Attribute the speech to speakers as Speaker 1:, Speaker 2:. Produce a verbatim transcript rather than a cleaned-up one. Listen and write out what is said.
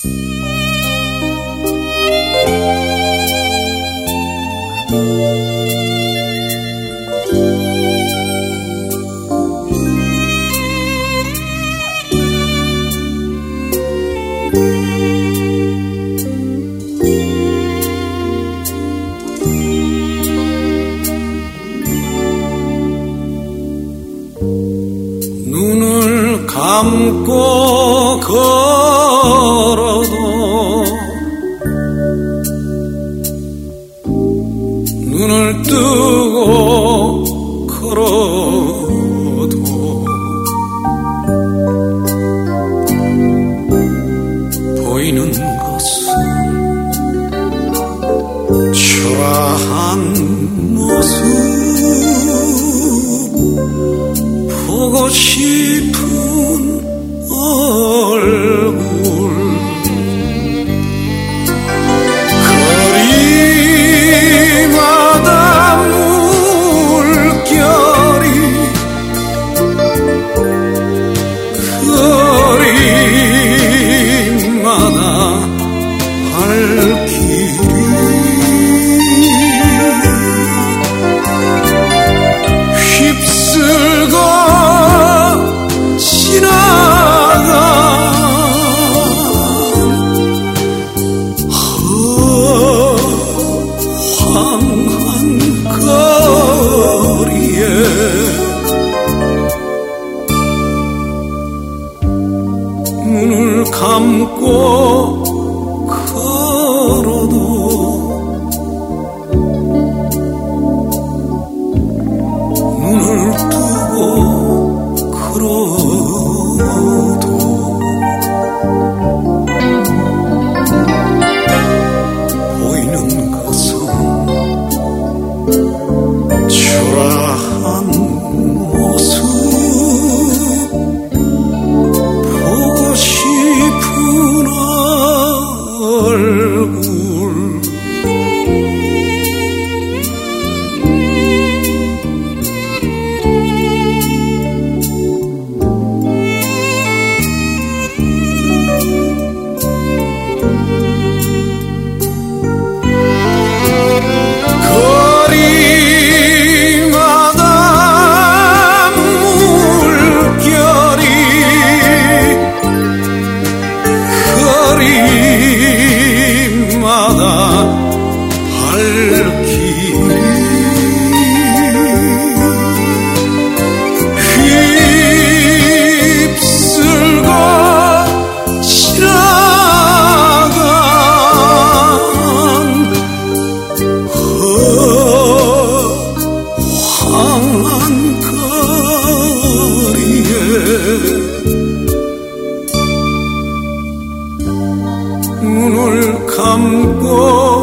Speaker 1: 눈을 감고 걸어도 눈을 뜨고 걸어도 보이는 것은 초라한 모습 보고 싶은 얼굴 거리마다 물결이 거리마다 발길이 휩쓸고 지나간 허황한 거리에 눈을 감고 걸어도 눈을 뜨고 걸어도 보이는 것은 초라한 모습 보고 싶은 얼굴 거리마다 물결이 거리마다 발길이 휩쓸고 지나간 허황한 거리에 눈을 감고